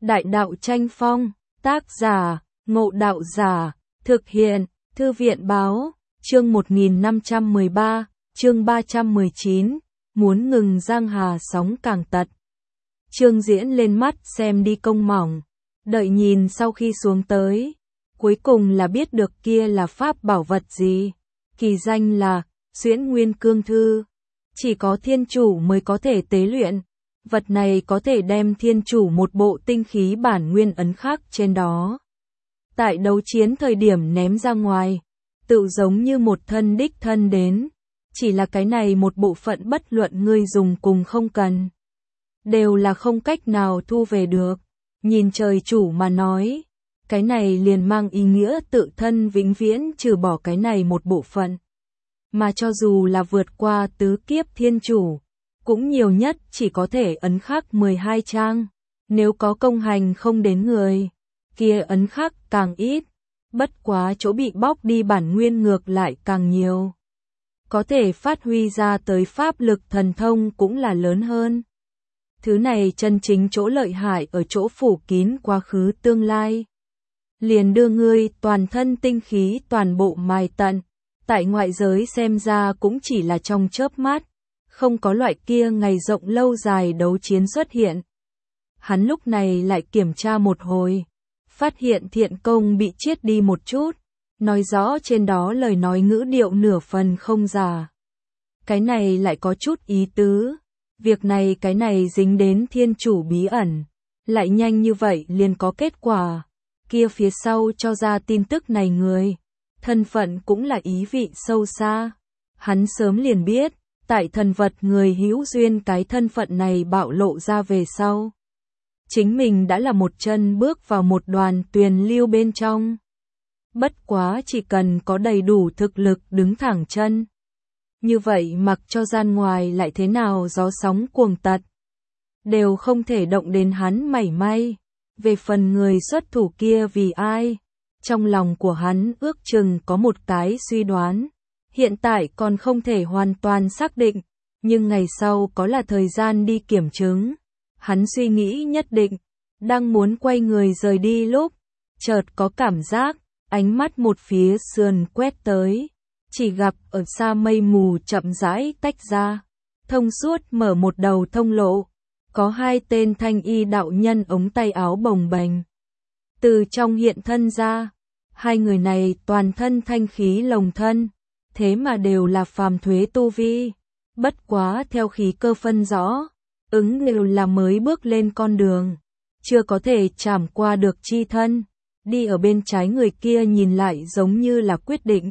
Đại đạo tranh phong, tác giả, Ngộ Đạo Giả, thực hiện, Thư viện báo, chương 1513, chương 319, muốn ngừng giang hà sóng càng tật. Trương Diễn lên mắt xem đi công mỏng, đợi nhìn sau khi xuống tới, cuối cùng là biết được kia là pháp bảo vật gì, kỳ danh là Xuyễn Nguyên Cương Thư, chỉ có thiên chủ mới có thể tế luyện. Vật này có thể đem thiên chủ một bộ tinh khí bản nguyên ấn khắc trên đó. Tại đấu chiến thời điểm ném ra ngoài, tự giống như một thân đích thân đến, chỉ là cái này một bộ phận bất luận ngươi dùng cùng không cần, đều là không cách nào thu về được. Nhìn trời chủ mà nói, cái này liền mang ý nghĩa tự thân vĩnh viễn trừ bỏ cái này một bộ phận. Mà cho dù là vượt qua tứ kiếp thiên chủ, cũng nhiều nhất chỉ có thể ấn khắc 12 trang, nếu có công hành không đến người, kia ấn khắc càng ít, bất quá chỗ bị bóc đi bản nguyên ngược lại càng nhiều. Có thể phát huy ra tới pháp lực thần thông cũng là lớn hơn. Thứ này chân chính chỗ lợi hại ở chỗ phủ kín quá khứ tương lai. Liền đưa ngươi toàn thân tinh khí toàn bộ mài tận, tại ngoại giới xem ra cũng chỉ là trong chớp mắt. Không có loại kia ngày rộng lâu dài đấu chiến xuất hiện. Hắn lúc này lại kiểm tra một hồi, phát hiện thiện công bị chiết đi một chút, nói rõ trên đó lời nói ngữ điệu nửa phần không giả. Cái này lại có chút ý tứ, việc này cái này dính đến thiên chủ bí ẩn, lại nhanh như vậy liền có kết quả, kia phía sau cho ra tin tức này người, thân phận cũng là ý vị sâu xa. Hắn sớm liền biết, tại thần vật người hữu duyên cái thân phận này bạo lộ ra về sau. Chính mình đã là một chân bước vào một đoàn tuyền lưu bên trong. Bất quá chỉ cần có đầy đủ thực lực đứng thẳng chân. Như vậy mặc cho gian ngoài lại thế nào gió sóng cuồng tật, đều không thể động đến hắn mảy may. Về phần người xuất thủ kia vì ai, trong lòng của hắn ước chừng có một cái suy đoán. Hiện tại còn không thể hoàn toàn xác định, nhưng ngày sau có là thời gian đi kiểm chứng. Hắn suy nghĩ nhất định, đang muốn quay người rời đi lúc, chợt có cảm giác, ánh mắt một phía sườn quét tới, chỉ gặp ở xa mây mù chậm rãi tách ra, thông suốt mở một đầu thông lộ, có hai tên thanh y đạo nhân ống tay áo bồng bềnh. Từ trong hiện thân ra, hai người này toàn thân thanh khí lồng thân. Thế mà đều là phàm thuế tu vi, bất quá theo khí cơ phân rõ, đều là mới bước lên con đường, chưa có thể trảm qua được chi thân, đi ở bên trái người kia nhìn lại giống như là quyết định.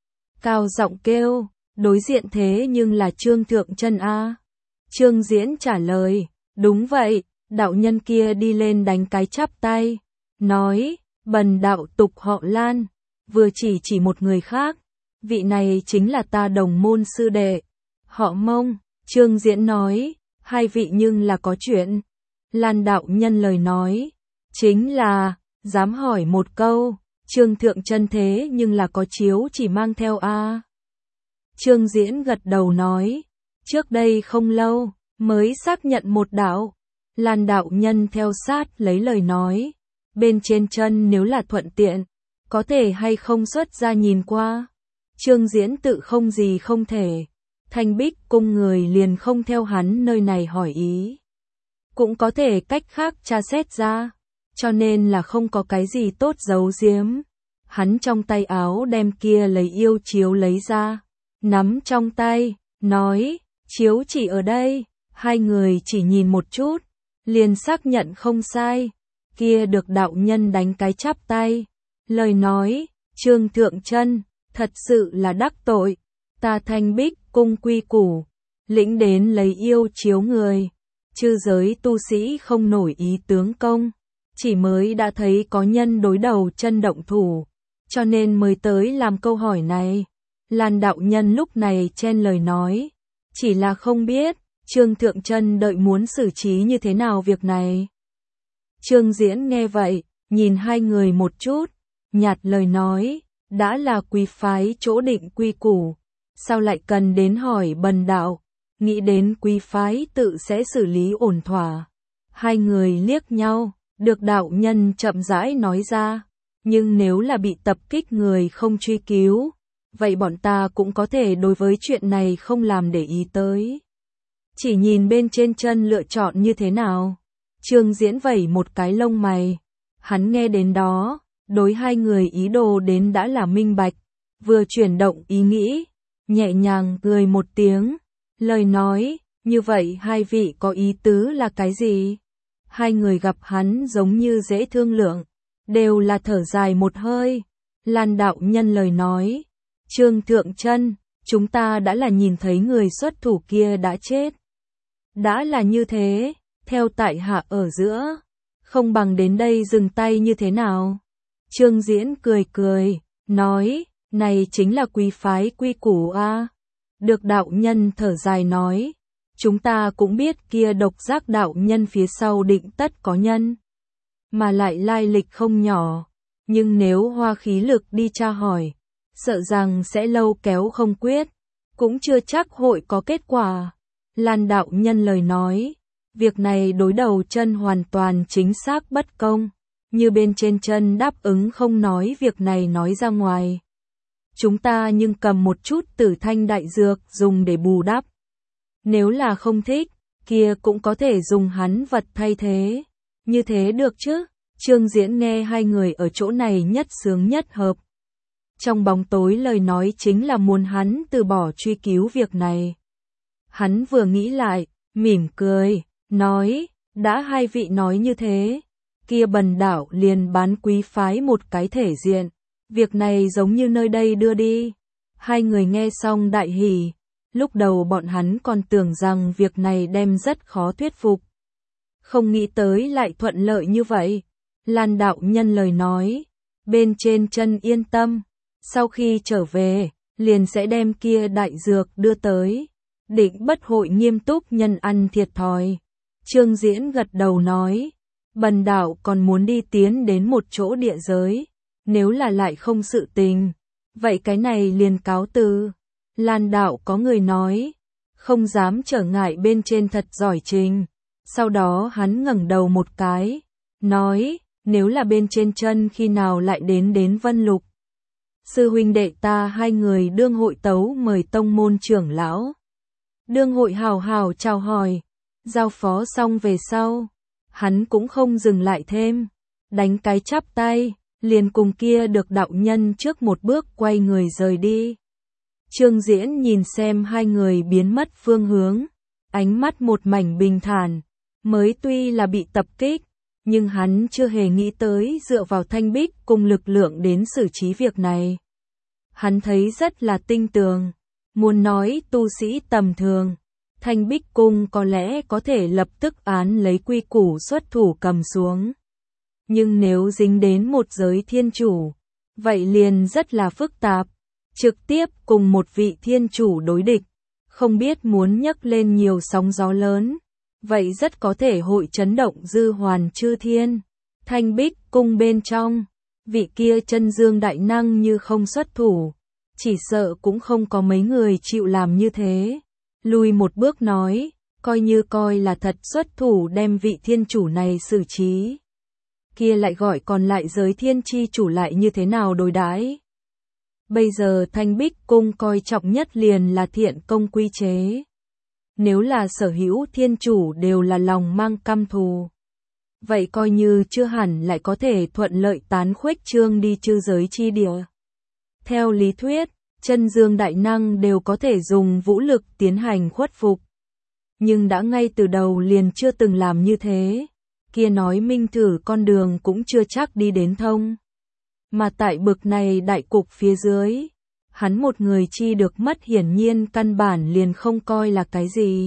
Cao giọng kêu, đối diện thế nhưng là Trương Thượng Chân a. Trương Diễn trả lời, đúng vậy, đạo nhân kia đi lên đánh cái chắp tay, nói, bần đạo tục họ Lan, vừa chỉ một người khác. Vị này chính là ta đồng môn sư đệ, họ Mông. Trương Diễn nói, hai vị nhưng là có chuyện. Lan đạo nhân lời nói, chính là, dám hỏi một câu, Trương Thượng Chân thế nhưng là có chiếu chỉ mang theo a. Trương Diễn gật đầu nói, trước đây không lâu, mới xác nhận một đạo. Lan đạo nhân theo sát lấy lời nói, bên trên chân nếu là thuận tiện, có thể hay không xuất ra nhìn qua. Trương Diễn tự không gì không thể, Thanh Bích cung người liền không theo hắn nơi này hỏi ý. Cũng có thể cách khác tra xét ra, cho nên là không có cái gì tốt giấu giếm. Hắn trong tay áo đem kia lấy yêu chiếu lấy ra, nắm trong tay, nói, chiếu chỉ ở đây. Hai người chỉ nhìn một chút, liền xác nhận không sai, kia được đạo nhân đánh cái chắp tay. Lời nói, Trương Thượng Chân, thật sự là đắc tội, ta Thanh Bích cung quy củ, lĩnh đến lấy yêu chiếu người, chư giới tu sĩ không nổi ý tướng công, chỉ mới đã thấy có nhân đối đầu chân động thủ, cho nên mới tới làm câu hỏi này. Lan đạo nhân lúc này chen lời nói, chỉ là không biết, Trương Thượng Chân đợi muốn xử trí như thế nào việc này. Trương Diễn nghe vậy, nhìn hai người một chút, nhạt lời nói, đã là quý phái chỗ định quy củ, sao lại cần đến hỏi bần đạo, nghĩ đến quý phái tự sẽ xử lý ổn thỏa. Hai người liếc nhau, Được đạo nhân chậm rãi nói ra, nhưng nếu là bị tập kích người không truy cứu, vậy bọn ta cũng có thể đối với chuyện này không làm để ý tới. Chỉ nhìn bên trên chân lựa chọn như thế nào. Trương Diễn vẩy một cái lông mày. Hắn nghe đến đó, đối hai người ý đồ đến đã là minh bạch, vừa chuyển động ý nghĩ, nhẹ nhàng cười một tiếng, lời nói, như vậy hai vị có ý tứ là cái gì? Hai người gặp hắn giống như dễ thương lượng, đều là thở dài một hơi. Lan đạo nhân lời nói, Trương Thượng Chân, chúng ta đã là nhìn thấy người xuất thủ kia đã chết. Đã là như thế, theo tại hạ ở giữa, không bằng đến đây dừng tay như thế nào? Trương Diễn cười cười, nói, này chính là quý phái quy củ a. Được đạo nhân thở dài nói, chúng ta cũng biết kia Độc Giác đạo nhân phía sau định tất có nhân, mà lại lai lịch không nhỏ, nhưng nếu hoa khí lực đi tra hỏi, sợ rằng sẽ lâu kéo không quyết, cũng chưa chắc hội có kết quả. Lan đạo nhân lời nói, việc này đối đầu chân hoàn toàn chính xác bất công, như bên trên chân đáp ứng không nói việc này nói ra ngoài. Chúng ta nhưng cầm một chút Tử Thanh đại dược dùng để bù đắp. Nếu là không thích, kia cũng có thể dùng hắn vật thay thế. Như thế được chứ? Trương Diễn nghe hai người ở chỗ này nhất sướng nhất hợp. Trong bóng tối lời nói chính là muốn hắn từ bỏ truy cứu việc này. Hắn vừa nghĩ lại, mỉm cười, nói, đã hai vị nói như thế, kia Bần đạo liền bán quý phái một cái thể diện, việc này giống như nơi đây đưa đi. Hai người nghe xong đại hỉ, lúc đầu bọn hắn còn tưởng rằng việc này đem rất khó thuyết phục. Không nghĩ tới lại thuận lợi như vậy. Lan đạo nhân lời nói, bên trên chân yên tâm, sau khi trở về, liền sẽ đem kia đại dược đưa tới, định bất hội nghiêm túc nhân ăn thiệt thòi. Trương Diễn gật đầu nói, Bần đạo còn muốn đi tiến đến một chỗ địa giới, nếu là lại không sự tình, vậy cái này liền cáo từ. Lan đạo có người nói, không dám trở ngại bên trên thật giỏi trình. Sau đó hắn ngẩng đầu một cái, nói, nếu là bên trên chân khi nào lại đến Vân Lục. Sư huynh đệ ta hai người đương hội tấu mời tông môn trưởng lão. Đương hội hào hào chào hỏi, giao phó xong về sau, hắn cũng không dừng lại thêm, đánh cái chắp tay, liền cùng kia được đạo nhân trước một bước quay người rời đi. Trương Diễn nhìn xem hai người biến mất phương hướng, ánh mắt một mảnh bình thản, mới tuy là bị tập kích, nhưng hắn chưa hề nghĩ tới dựa vào Thanh Bích cùng lực lượng đến xử trí việc này. Hắn thấy rất là tinh tường, muốn nói tu sĩ tầm thường, Thanh Bích cung có lẽ có thể lập tức án lấy quy củ xuất thủ cầm xuống. Nhưng nếu dính đến một giới thiên chủ, vậy liền rất là phức tạp, trực tiếp cùng một vị thiên chủ đối địch, không biết muốn nhấc lên nhiều sóng gió lớn, vậy rất có thể hội chấn động dư hoàn chư thiên. Thanh Bích cung bên trong, vị kia chân dương đại năng như không xuất thủ, chỉ sợ cũng không có mấy người chịu làm như thế. Lùi một bước nói, coi là thật xuất thủ đem vị thiên chủ này xử trí. Kia lại gọi còn lại giới thiên chi chủ lại như thế nào đối đãi? Bây giờ Thanh Bích cung coi trọng nhất liền là thiện công quy chế. Nếu là sở hữu thiên chủ đều là lòng mang căm thù, vậy coi như chưa hẳn lại có thể thuận lợi tán khuếch trương đi chư giới chi địa. Theo lý thuyết, chân dương đại năng đều có thể dùng vũ lực tiến hành khuất phục. Nhưng đã ngay từ đầu liền chưa từng làm như thế, kia nói minh thử con đường cũng chưa chắc đi đến thông. Mà tại bực này đại cục phía dưới, hắn một người chi được mất hiển nhiên căn bản liền không coi là cái gì.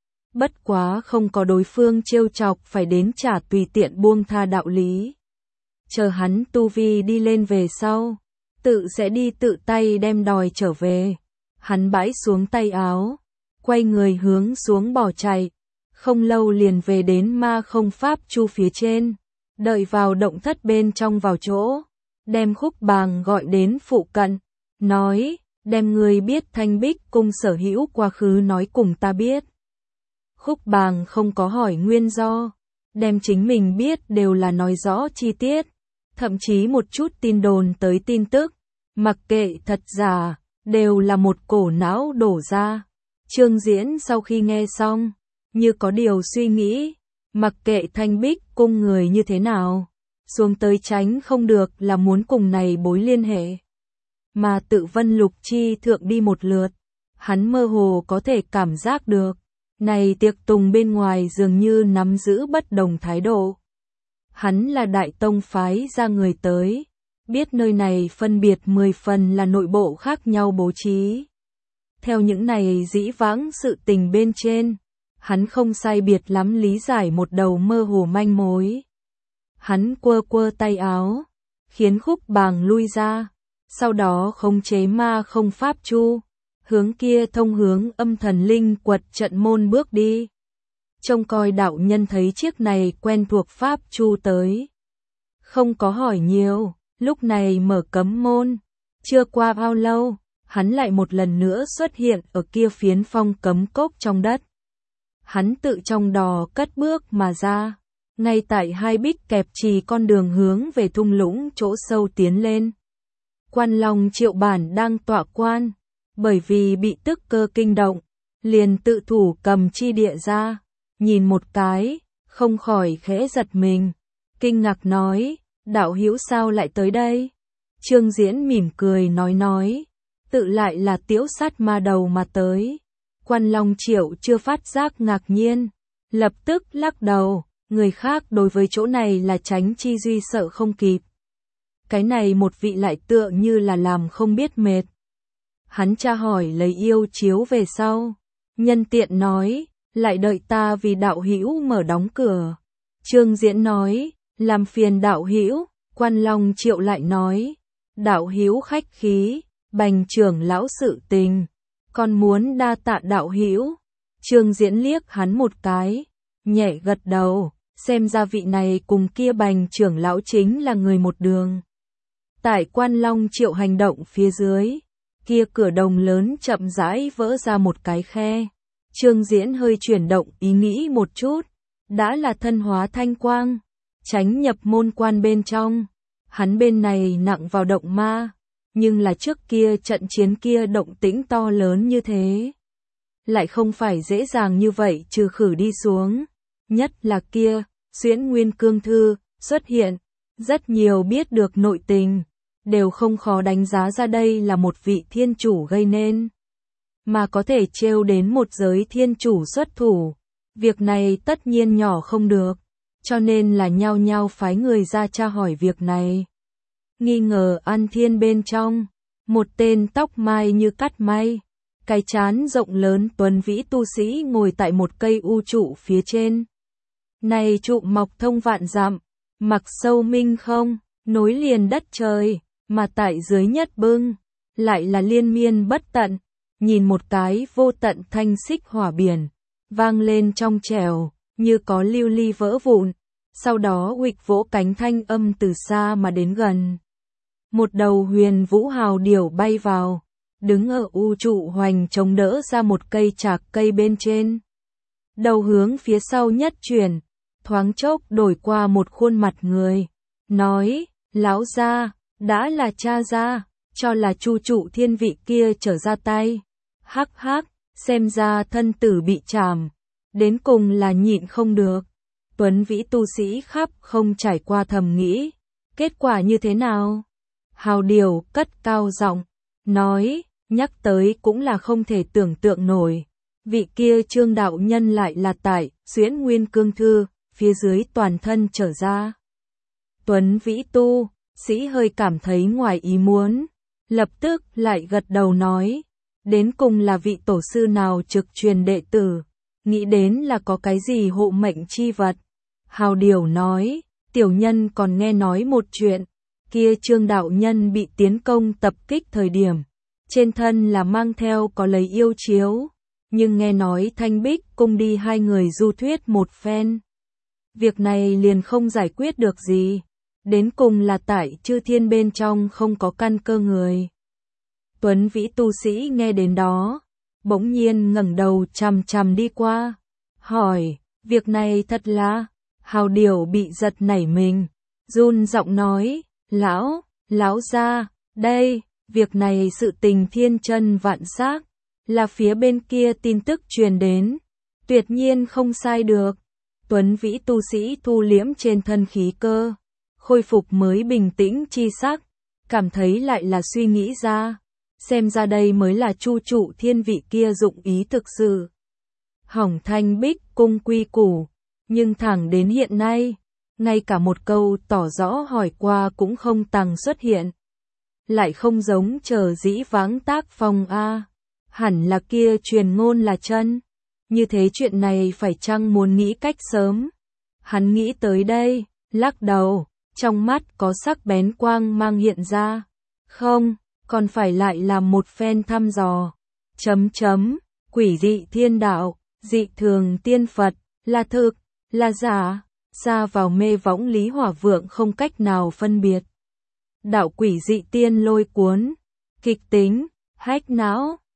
Bất quá không có đối phương trêu chọc phải đến trả tùy tiện buông tha đạo lý. Chờ hắn tu vi đi lên về sau, tự sẽ đi tự tay đem đòi trở về. Hắn bãi xuống tay áo, quay người hướng xuống bỏ chạy, không lâu liền về đến Ma Không Pháp Chu phía trên, đợi vào động thất bên trong vào chỗ, đem Khúc Bàng gọi đến phụ cận, nói, đem người biết Thanh Bích cung sở hữu quá khứ nói cùng ta biết. Khúc Bàng không có hỏi nguyên do, đem chính mình biết đều là nói rõ chi tiết, thậm chí một chút tin đồn tới tin tức, mặc kệ thật giả, đều là một cổ não đổ ra. Trương Diễn sau khi nghe xong, như có điều suy nghĩ, mặc kệ Thanh Bích cung người như thế nào, xuống tới tránh không được là muốn cùng này bối liên hệ. Mà tự Vân Lục Chi thượng đi một lượt, hắn mơ hồ có thể cảm giác được, này tiệc tùng bên ngoài dường như nắm giữ bất đồng thái độ. Hắn là đại tông phái ra người tới, biết nơi này phân biệt 10 phần là nội bộ khác nhau bố trí. Theo những này dĩ vãng sự tình bên trên, hắn không sai biệt lắm lý giải một đầu mơ hồ manh mối. Hắn quơ quơ tay áo, khiến Khúc Bàng lui ra, sau đó khống chế ma không pháp chu, hướng kia thông hướng âm thần linh quật trận môn bước đi. Trông coi đạo nhân thấy chiếc này quen thuộc pháp chu tới. Không có hỏi nhiều, lúc này mở cấm môn. Chưa qua bao lâu, hắn lại một lần nữa xuất hiện ở kia phiến phong cấm cốc trong đất. Hắn tự trong đò cất bước mà ra, ngay tại hai bích kẹp trì con đường hướng về thung lũng chỗ sâu tiến lên. Quan Long Triệu Bản đang tọa quan, bởi vì bị tức cơ kinh động, liền tự thủ cầm chi địa ra, nhìn một cái, không khỏi khẽ giật mình, kinh ngạc nói, đạo hữu sao lại tới đây? Trương Diễn mỉm cười nói, tự lại là Tiễu Sát Ma Đầu mà tới. Quan Long Triệu chưa phát giác ngạc nhiên, lập tức lắc đầu, người khác đối với chỗ này là tránh chi duy sợ không kịp. Cái này một vị lại tựa như là làm không biết mệt. Hắn tra hỏi lấy yêu chiếu về sau, nhân tiện nói, lại đợi ta vì đạo hữu mở đóng cửa. Trương Diễn nói, làm phiền đạo hữu. Quan Long Triệu lại nói, đạo hữu khách khí, bành trưởng lão sự tình, còn muốn đa tạ đạo hữu. Trương Diễn liếc hắn một cái, nhẹ gật đầu, xem ra vị này cùng kia bành trưởng lão chính là người một đường. Tại Quan Long Triệu hành động phía dưới, kia cửa đồng lớn chậm rãi vỡ ra một cái khe. Trương Diễn hơi chuyển động ý nghĩ một chút, đã là thân hóa thanh quang, tránh nhập môn quan bên trong. Hắn bên này nặng vào động ma, nhưng là trước kia trận chiến kia động tĩnh to lớn như thế, lại không phải dễ dàng như vậy trừ khử đi xuống. Nhất là kia, Xuyễn Nguyên Cương Thư xuất hiện, rất nhiều biết được nội tình, đều không khó đánh giá ra đây là một vị thiên chủ gây nên, mà có thể trêu đến một giới thiên chủ xuất thủ. Việc này tất nhiên nhỏ không được, cho nên là nhao nhao phái người ra tra hỏi việc này. Nghi ngờ An Thiên bên trong, một tên tóc mai như cắt may, cái trán rộng lớn tuấn vĩ tu sĩ ngồi tại một cây u trụ phía trên. Này trụ mọc thông vạn dặm, mặc sâu minh không, nối liền đất trời, mà tại dưới nhất bưng, lại là liên miên bất tận, nhìn một cái vô tận thanh xích hỏa biển, vang lên trong trẻo, như có lưu ly vỡ vụn, sau đó huỵch vỗ cánh thanh âm từ xa mà đến gần. Một đầu huyền vũ hào điểu bay vào, đứng ở u trụ hoành chống đỡ ra một cây trạc cây bên trên. Đầu hướng phía sau nhất chuyển, thoáng chốc đổi qua một khuôn mặt người, nói, lão gia, đã là cha gia, cho là chu trụ thiên vị kia trở ra tay. Hắc hắc, xem ra thân tử bị trảm, đến cùng là nhịn không được. Tuấn vĩ tu sĩ khắp không trải qua thầm nghĩ, kết quả như thế nào? Hào điểu cất cao giọng, nói, nhắc tới cũng là không thể tưởng tượng nổi. Vị kia Trương đạo nhân lại là tại Xuyễn Nguyên Cương Thư, phía dưới toàn thân trở ra. Tuấn vĩ tu sĩ hơi cảm thấy ngoài ý muốn, lập tức lại gật đầu nói, đến cùng là vị tổ sư nào trực truyền đệ tử, nghĩ đến là có cái gì hộ mệnh chi vật. Hào điểu nói, tiểu nhân còn nghe nói một chuyện, kia Trương đạo nhân bị tiến công tập kích thời điểm, trên thân là mang theo có lấy yêu chiếu, nhưng nghe nói Thanh Bích cung đi hai người du thuyết một phen. Việc này liền không giải quyết được gì, đến cùng là tại Chư Thiên bên trong không có căn cơ người. Tuấn vĩ tu sĩ nghe đến đó, bỗng nhiên ngẩng đầu chằm chằm đi qua, hỏi, việc này thật là? Hào Điểu bị giật nảy mình, run giọng nói, lão gia, đây, việc này sự tình thiên chân vạn xác, là phía bên kia tin tức truyền đến, tuyệt nhiên không sai được. Tuấn Vĩ tu sĩ thu liễm trên thân khí cơ, khôi phục mới bình tĩnh chi sắc, cảm thấy lại là suy nghĩ ra, xem ra đây mới là Chu trụ thiên vị kia dụng ý thực sự. Hỏng Thanh Bích cung quy củ, nhưng thẳng đến hiện nay, ngay cả một câu tỏ rõ hỏi qua cũng không tằng xuất hiện. Lại không giống chờ dĩ vãng tác phong a, hẳn là kia truyền ngôn là chân. Như thế chuyện này phải chăng muốn nghĩ cách sớm. Hắn nghĩ tới đây, lắc đầu, trong mắt có sắc bén quang mang hiện ra. Không, còn phải lại làm một phen thăm dò. Quỷ dị thiên đạo, dị thường tiên Phật, là thực, là giả, xa vào mê võng Lý Hỏa Vượng không cách nào phân biệt. Đạo quỷ dị tiên lôi cuốn, kịch tính, hách não,